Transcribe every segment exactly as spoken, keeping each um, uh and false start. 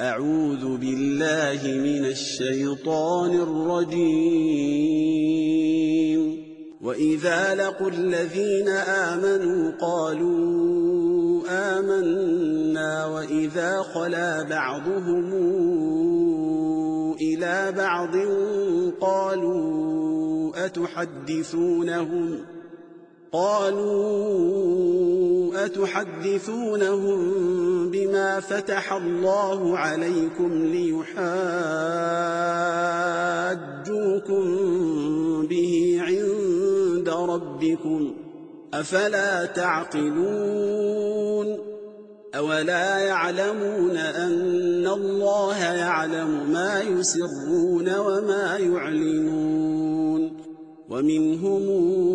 أعوذ بالله من الشيطان الرجيم. وإذا لقوا الذين آمنوا قالوا آمنا وإذا خلا بعضهم إلى بعض قالوا أتحدثونهم قالوا أتحدثونهم بما فتح الله عليكم ليحاجوكم به عند ربكم أفلا تعقلون أولا يعلمون أن الله يعلم ما يسرون وما يعلنون ومنهم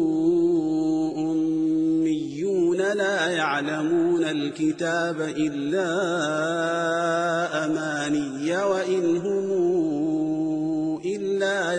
أميون لا يعلمون الكتاب إلا أماني وإن هم إلا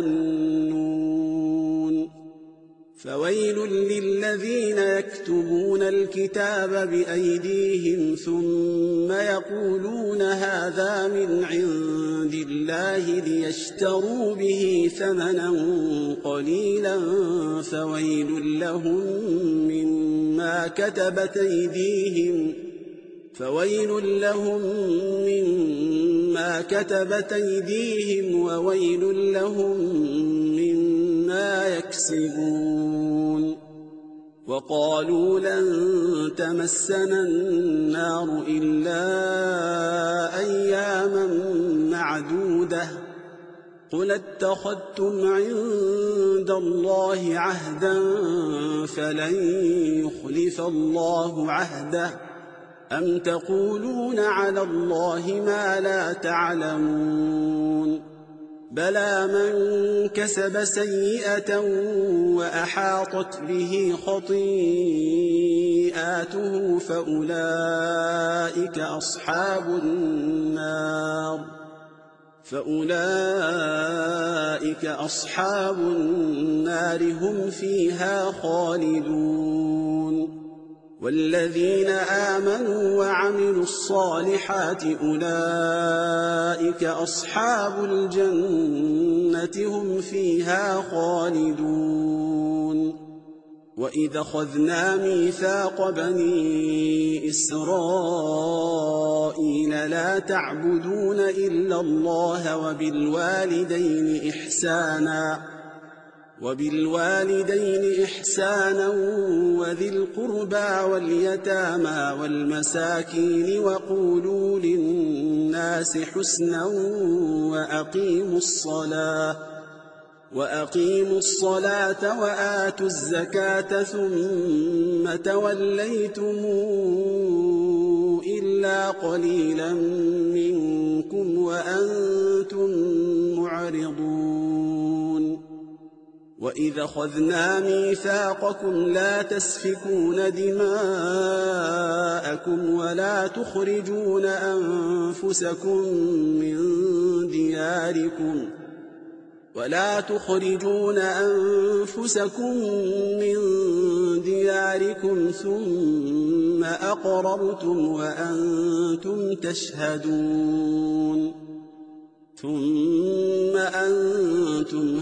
يظنون فويل للذين يكتبون الكتاب بأيديهم ثم يقولون هذا من عند الله ليشتروا به ثمنا قليلا فويل لهم مما كتبت أيديهم فويل لهم مما كتبت أيديهم وويل لهم مما يكسبون. وقالوا لن تمسنا النار إلا أياما معدودة قل اتخذتم عند الله عهدا فلن يخلف الله عهده أم تقولون على الله ما لا تعلمون بلى من كسب سيئة وأحاطت به خطيئاته فأولئك أصحاب النار فأولئك أصحاب النار هم فيها خالدون. والذين آمنوا وعملوا الصالحات أولئك أصحاب الجنة هم فيها خالدون. وإذا أخذنا ميثاق بني إسرائيل لا تعبدون إلا الله وبالوالدين إحسانا وبالوالدين إحسانا وذي القربى واليتامى والمساكين وقولوا للناس حسنا وأقيموا الصلاة وأقيموا الصلاة وآتوا الزكاة ثم توليتم إلا قليلا منكم وأنتم معرضون. وإذا أخذنا ميثاقكم لا تسفكون دماءكم ولا تخرجون أنفسكم من دياركم ولا تخرجون أنفسكم من دياركم ثم أقررتم وأنتم تشهدون ثم أنتم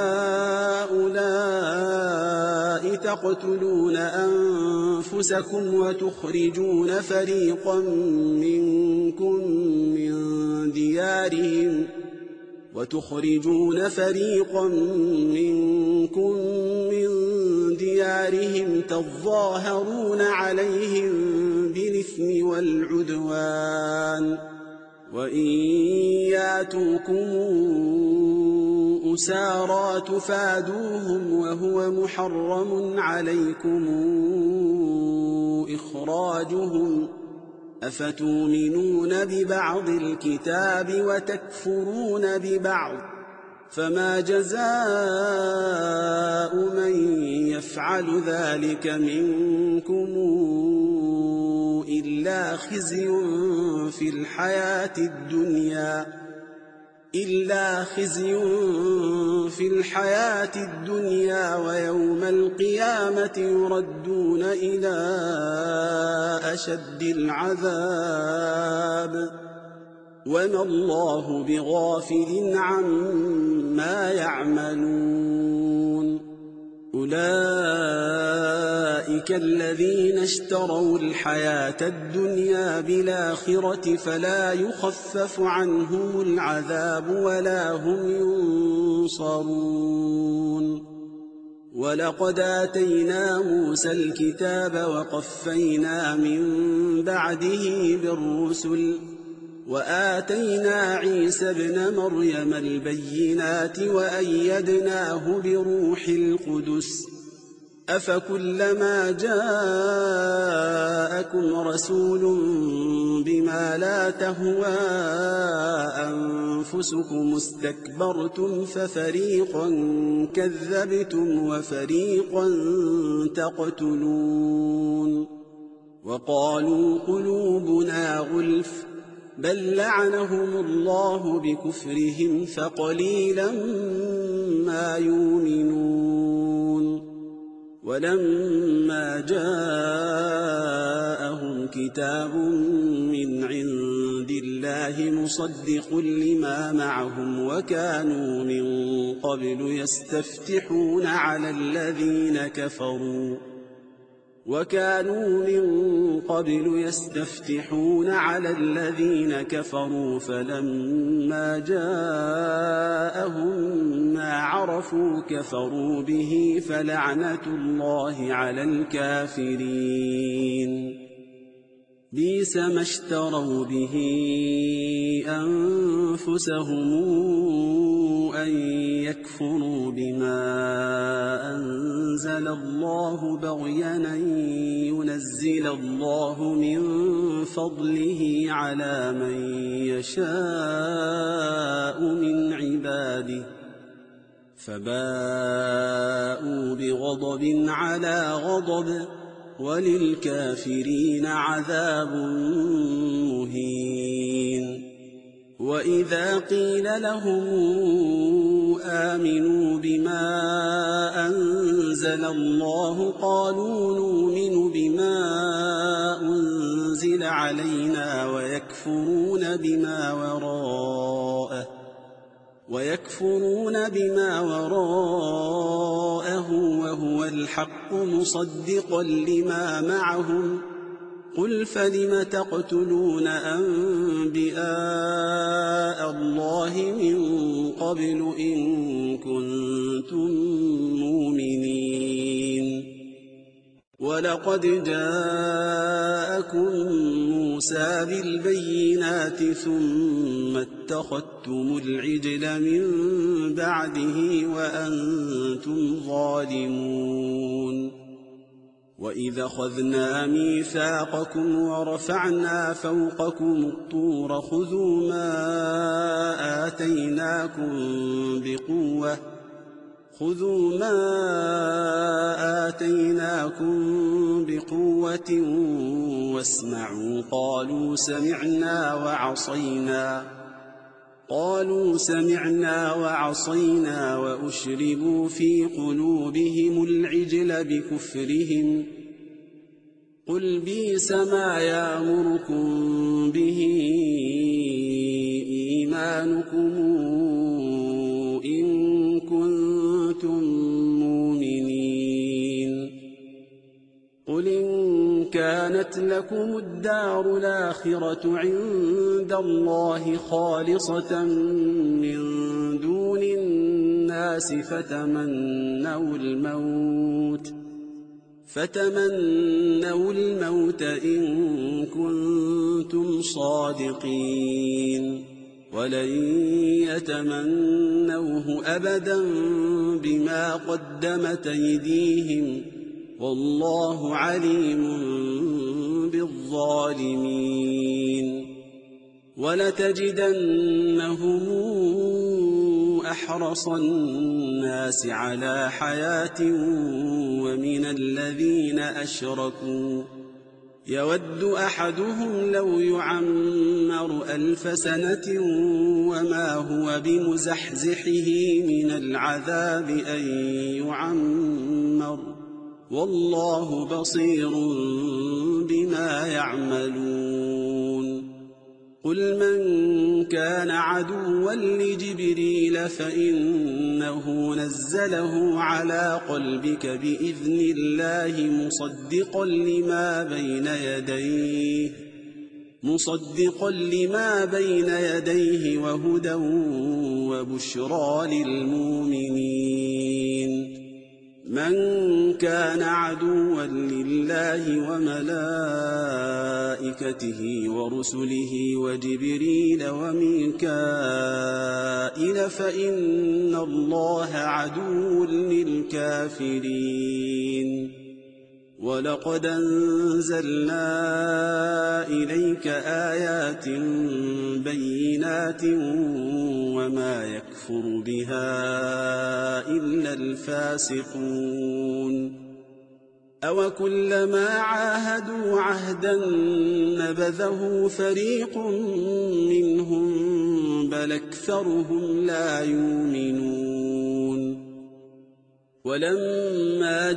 هؤلاء تقتلون أنفسكم وتخرجون فريقا منكم من ديارهم وتخرجون فريقا منكم من ديارهم تظاهرون عليهم بالإثم والعدوان وإن ياتوكم أسارى تفادوهم وهو محرم عليكم إخراجهم أفتؤمنون ببعض الكتاب وتكفرون ببعض فما جزاء من يفعل ذلك منكم إلا خزي في الحياة الدنيا إلا خزي في الحياة الدنيا ويوم القيامة يردون إلى أشد العذاب وما الله بغافل عما يعملون أولئك الذين اشتروا الحياة الدنيا بالآخرة فلا يخفف عنهم العذاب ولا هم ينصرون ولقد آتينا موسى الكتاب وقفينا من بعده بالرسل وآتينا عيسى ابن مريم البينات وأيدناه بروح القدس أفكلما جاءكم رسول بما لا تهوى أنفسكم استكبرتم ففريقا كذبتم وفريقا تقتلون وقالوا قلوبنا غلف بل لعنهم الله بكفرهم فقليلا ما يؤمنون ولما جاءهم كتاب من عند الله مصدق لما معهم وكانوا من قبل يستفتحون على الذين كفروا وكانوا من قبل يستفتحون على الذين كفروا فلما جاءهم ما عرفوا كفروا به فلعنة الله على الكافرين بئس ما اشتروا به أنفسهم أن يكفروا بما أنزل الله بغيا أن ينزل الله من فضله على من يشاء من عباده فباءوا بغضب على غضب وللكافرين عذاب مهين وإذا قيل لهم آمنوا بما أنزل الله قالوا نؤمن بما أنزل علينا ويكفرون بما وراءه ويكفرون بما وراءه وهو الحق مصدقا لما معهم قل فلم تقتلون أنبياء الله من قبل إن كنتم مؤمنين ولقد جاءكم موسى بالبينات ثم اتخذتم العجل من بعده وأنتم ظالمون وإذا أخذنا ميثاقكم ورفعنا فوقكم الطور خذوا ما آتيناكم بقوة خذوا ما آتيناكم بقوة واسمعوا قالوا سمعنا وعصينا قالوا سمعنا وعصينا وأشربوا في قلوبهم العجل بكفرهم قل بئس ما يأمركم به إيمانكم إن كنتم مؤمنين قل إن كانت لكم الدار الآخرة عند الله خالصة من دون الناس فتمنوا الموت فتمنوا الموت إن كنتم صادقين ولن يتمنوه أبدا بما قدمت أيديهم والله عليم بالظالمين ولتجدنهم أحرص الناس على حياة ومن الذين أشركوا يود أحدهم لو يعمر ألف سنة وما هو بمزحزحه من العذاب أن يعمر والله بصير بما يعملون قل من كان عدوا لجبريل فإنه نزله على قلبك بإذن الله مصدقا لما بين يديه مصدقا لما بين يديه وهدى وبشرى للمؤمنين من كان عدوا لله وملائكته ورسله وجبريل وميكائيل فإن الله عدو للكافرين ولقد أنزلنا إليك آيات بينات وما يكفر بها إلا الفاسقون أو كلما عاهدوا عهدا نبذه فريق منهم بل أكثرهم لا يؤمنون ولما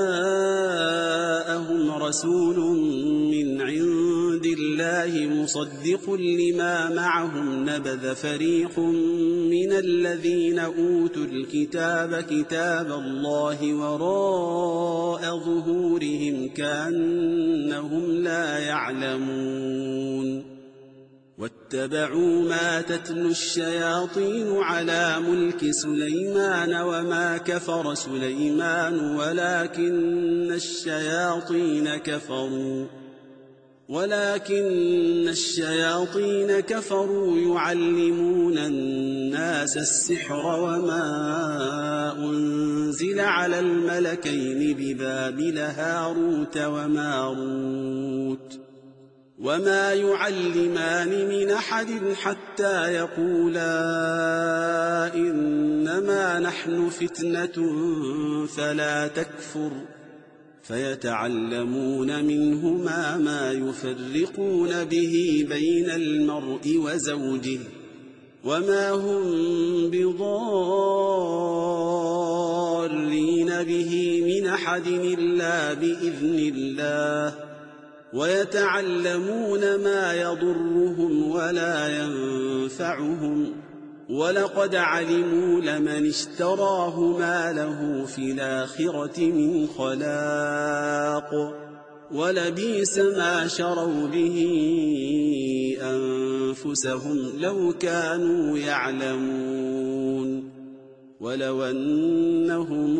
جاءهم رسول من عند الله مصدق لما معهم نبذ فريق من الذين أوتوا الكتاب كتاب الله وراء ظهورهم كأنهم لا يعلمون واتبعوا ما تتلو الشياطين على ملك سليمان وما كفر سليمان ولكن الشياطين كفروا ولكن الشياطين كفروا يعلمون الناس السحر وما أنزل على الملكين ببابل هاروت وماروت وما يعلمان من أحد حتى يقولا إنما نحن فتنة فلا تكفر فيتعلمون منهما ما يفرقون به بين المرء وزوجه وما هم بضارين به من أحد إلا بإذن الله ويتعلمون ما يضرهم ولا ينفعهم ولقد علموا لمن اشتراه ما له في الآخرة من خلاق ولبئس ما شروا به أنفسهم لو كانوا يعلمون ولو أنهم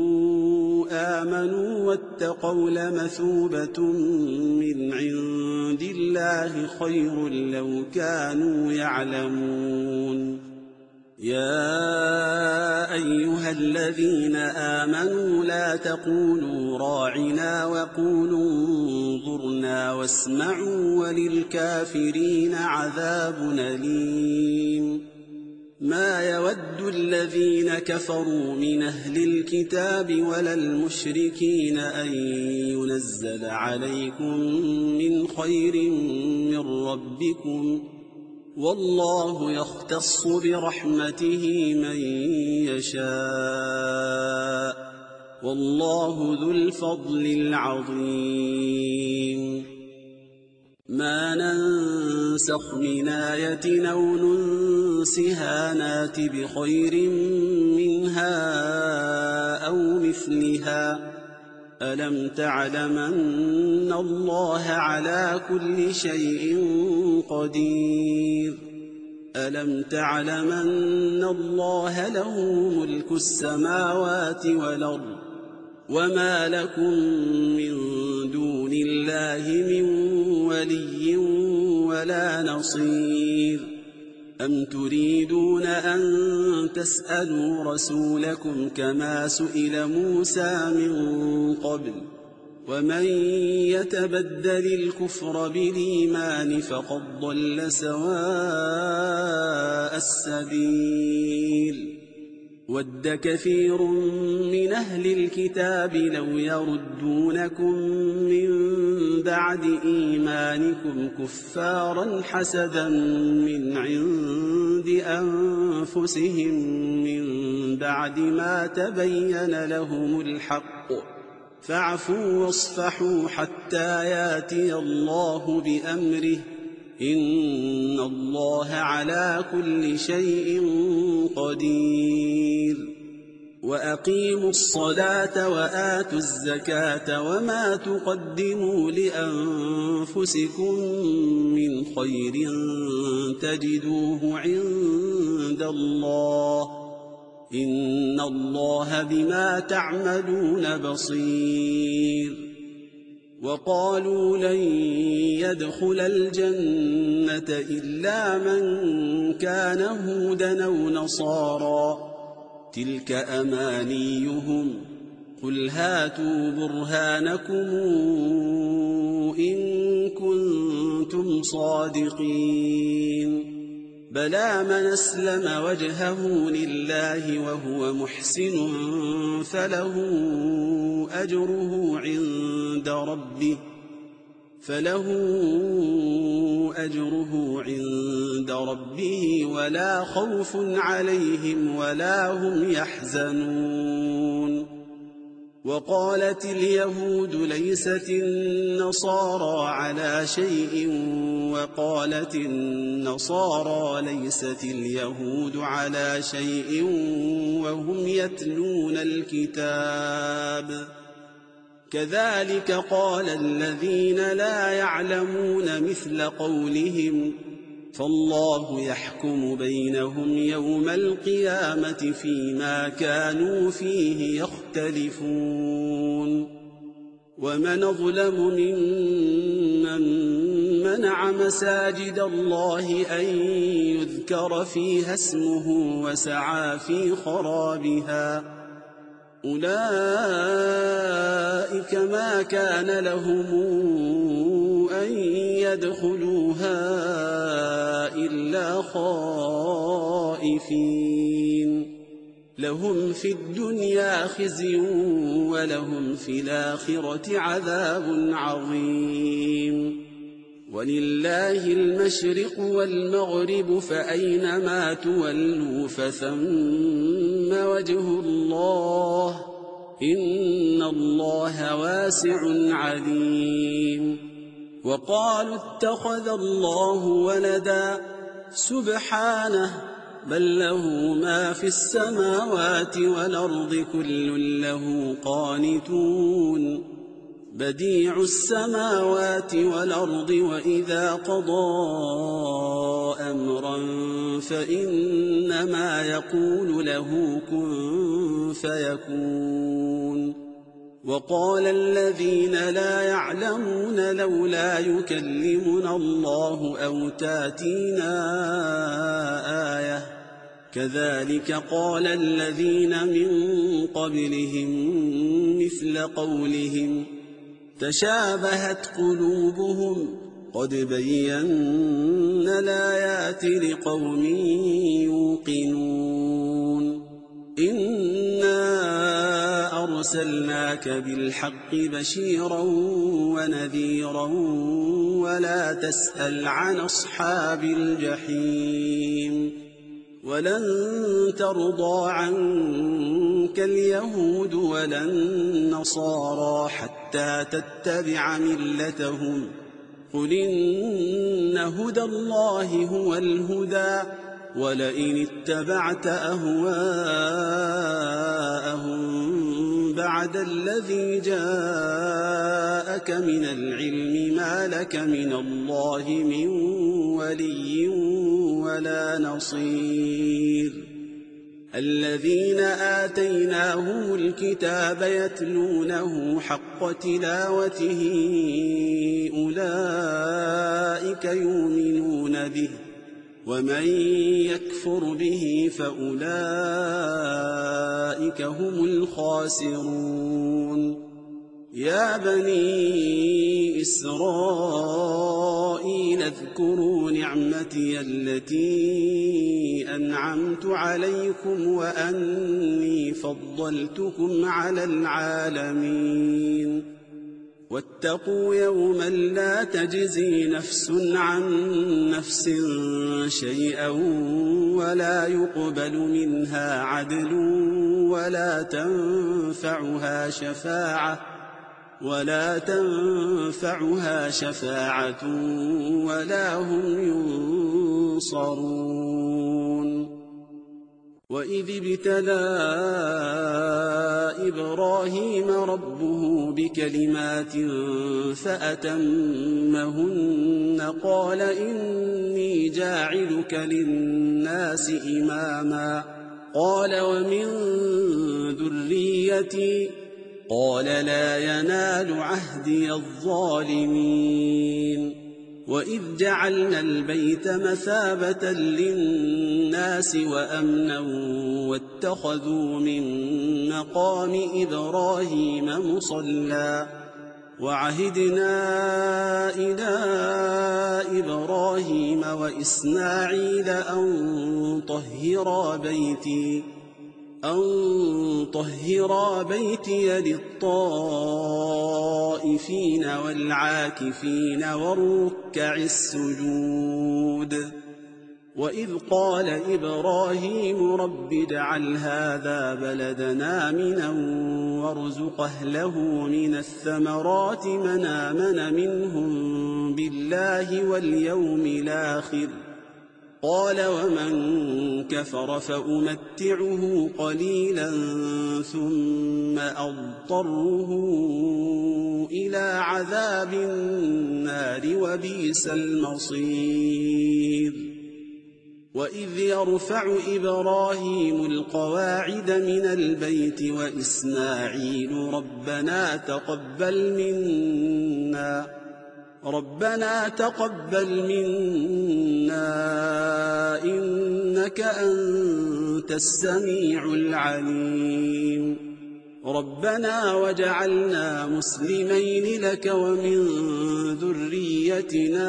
آمنوا واتقوا لمثوبة من عند الله خير لو كانوا يعلمون يا أيها الذين آمنوا لا تقولوا راعنا وقولوا انظرنا واسمعوا وللكافرين عذاب أليم ما يود الذين كفروا من أهل الكتاب ولا المشركين أن ينزل عليكم من خير من ربكم والله يختص برحمته من يشاء والله ذو الفضل العظيم ما ننسخ من آية أو ننسها نات بخير منها أو مثلها ألم تعلم أن الله على كل شيء قدير ألم تعلم أن الله له ملك السماوات والأرض وما لكم من دون الله من ولي ولا نصير أم تريدون أن تسألوا رسولكم كما سئل موسى من قبل ومن يتبدل الكفر بالإيمان فقد ضل سواء السبيل ود كثير من أهل الكتاب لو يردونكم من بعد إيمانكم كفارا حسدا من عند أنفسهم من بعد ما تبين لهم الحق فاعفوا واصفحوا حتى ياتي الله بأمره إن الله على كل شيء قدير وأقيموا الصلاة وآتوا الزكاة وما تقدموا لأنفسكم من خير تجدوه عند الله إن الله بما تعملون بصير وقالوا لن يدخل الجنة إلا من كان هودا أو نصارى تلك أمانيهم قل هاتوا برهانكم إن كنتم صادقين بلى من أسلم وجهه لله وهو محسن فله أجره عند ربه فله أجره عند ربه ولا خوف عليهم ولا هم يحزنون وقالت اليهود ليست النصارى على شيء وقالت النصارى ليست اليهود على شيء وهم يتلون الكتاب كذلك قال الذين لا يعلمون مثل قولهم فالله يحكم بينهم يوم القيامة فيما كانوا فيه يختلفون ومن أظلم ممن منع مساجد الله أن يذكر فيها اسمه وسعى في خرابها أولئك ما كان لهم أن يدخلوها إلا خائفين لهم في الدنيا خزي ولهم في الآخرة عذاب عظيم ولله المشرق والمغرب فأينما تولوا فثم وجه الله إن الله واسع عليم وقالوا اتخذ الله ولدا سبحانه بل له ما في السماوات والأرض كل له قانتون بديع السماوات والأرض وإذا قضى أمرا فإنما يقول له كن فيكون وقال الذين لا يعلمون لولا يكلمنا الله أو تاتينا آية كذلك قال الذين من قبلهم مثل قولهم تشابهت قلوبهم قد بينا الآيات لقوم يوقنون إنا أرسلناك بالحق بشيرا ونذيرا ولا تسأل عن أصحاب الجحيم ولن ترضى عنك اليهود ولا النصارى حتى تتبع ملتهم قل إن هدى الله هو الهدى ولئن اتبعت أهواءهم بعد الذي جاءك من العلم ما لك من الله من ولي ولا نصير الذين آتيناهم الكتاب يتلونه حق تلاوته أولئك يؤمنون به ومن يكفر به فأولئك هم الخاسرون يا بني إسرائيل اذكروا نعمتي التي أنعمت عليكم وأني فضلتكم على العالمين واتقوا يوما لا تجزي نفس عن نفس شيئا ولا يقبل منها عدل ولا تنفعها شفاعة ولا تنفعها شفاعة ولا هم ينصرون. وإذ ابتلى إبراهيم ربه بكلمات فأتمهن قال إني جاعلك للناس إماما قال ومن ذريتي قال لا ينال عهدي الظالمين. وإذ جعلنا البيت مثابة للناس وأمنا واتخذوا من مقام إبراهيم مصلى وعهدنا إلى إبراهيم وإسماعيل أن طهرا بيتي أن طهرا بيتي للطائفين والعاكفين والركع السجود. وإذ قال إبراهيم رب اجعل هذا بلدنا آمنا وارزق أهله من الثمرات من آمن منهم بالله واليوم الآخر قال ومن كفر فأمتعه قليلا ثم أضطره إلى عذاب النار وبئس المصير. وإذ يرفع إبراهيم القواعد من البيت وإسماعيل ربنا تقبل منا ربنا تقبل منا إنك أنت السميع العليم ربنا وجعلنا مسلمين لك ومن ذريتنا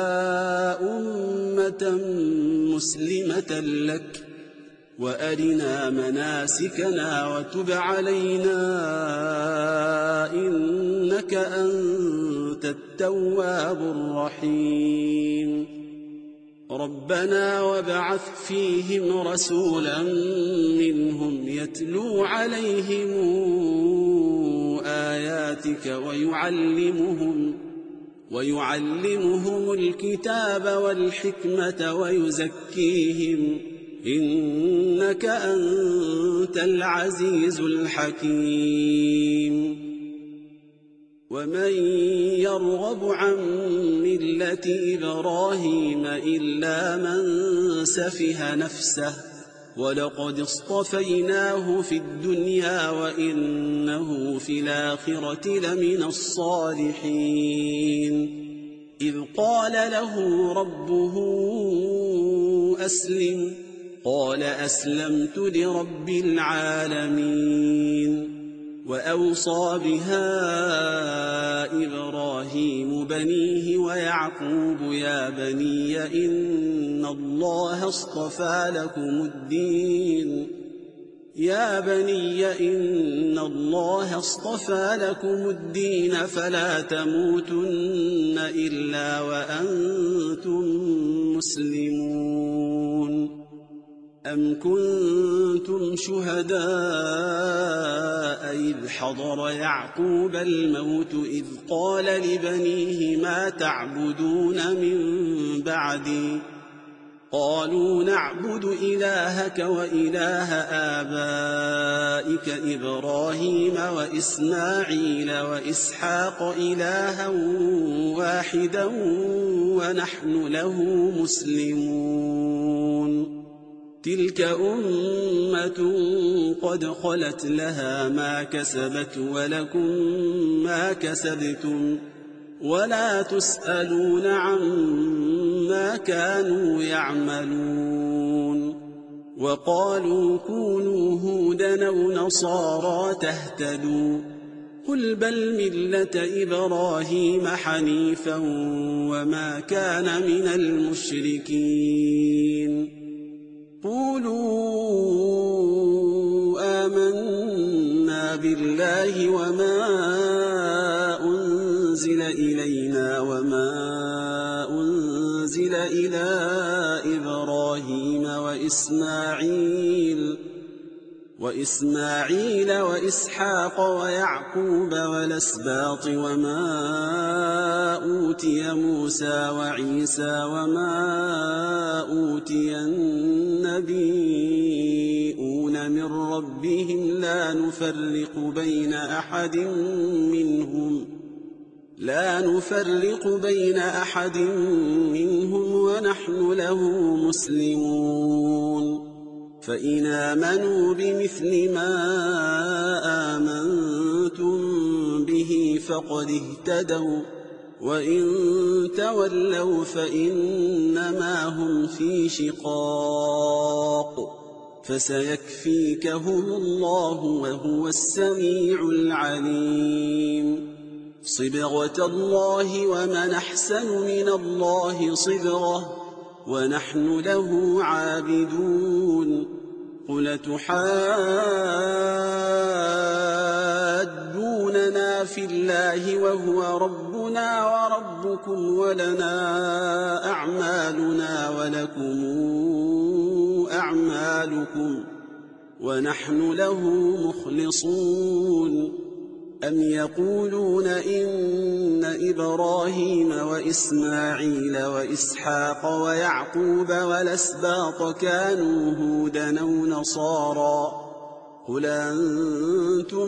أمة مسلمة لك وأرنا مناسكنا وتب علينا إنك أنت التواب الرحيم. ربنا وابعث فيهم رسولا منهم يتلو عليهم آياتك ويعلمهم ويعلمهم الكتاب والحكمة ويزكيهم إنك أنت العزيز الحكيم. ومن يرغب عن ملة إبراهيم إلا من سفه نفسه ولقد اصطفيناه في الدنيا وإنه في الآخرة لمن الصالحين. إذ قال له ربه أسلم قال أسلمت لرب العالمين. وأوصى بها إبراهيم بنيه ويعقوب يا بني إن الله اصطفى لكم الدين يا بني إن الله اصطفى لكم الدين فلا تموتن إلا وأنتم مسلمون. أم كنتم شهداء إذ حضر يعقوب الموت إذ قال لبنيه ما تعبدون من بعدي قالوا نعبد إلهك وإله آبائك إبراهيم وإسماعيل وإسحاق إلها واحدا ونحن له مسلمون. تلك أمة قد خلت لها ما كسبت ولكم ما كسبتم ولا تسألون عما كانوا يعملون. وقالوا كونوا هودا أو نصارى تهتدوا قل بل ملة إبراهيم حنيفا وما كان من المشركين. قولوا آمنا بالله وما أنزل إلينا وما أنزل إلى إبراهيم وإسماعيل وإسماعيل وإسحاق ويعقوب والأسباط وما أوتي موسى وعيسى وما أوتي النبيون من ربهم لا نفرق بين أحد منهم لا نفرق بين أحد منهم ونحن له مسلمون فإن آمنوا بمثل ما آمنتم به فقد اهتدوا وإن تولوا فإنما هم في شقاق فسيكفيكهم الله وهو السميع العليم صبغة الله ومن أحسن من الله صبغة ونحن له عابدون قل تحاجوننا في الله وهو ربنا وربكم ولنا أعمالنا ولكم أعمالكم ونحن له مخلصون أم يقولون إن إبراهيم وإسماعيل وإسحاق ويعقوب والأسباط كانوا هودا أو نصارى قل أنتم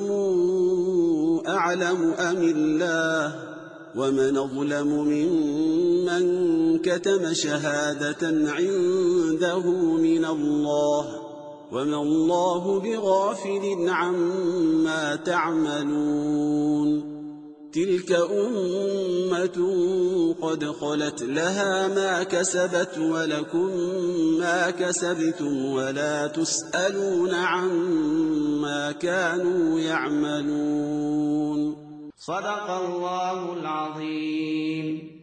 أعلم أم الله ومن أظلم ممن كتم شهادة عنده من الله وما الله بغافل عما تعملون تلك أمة قد خلت لها ما كسبت ولكم ما كسبتم ولا تسألون عما كانوا يعملون صدق الله العظيم.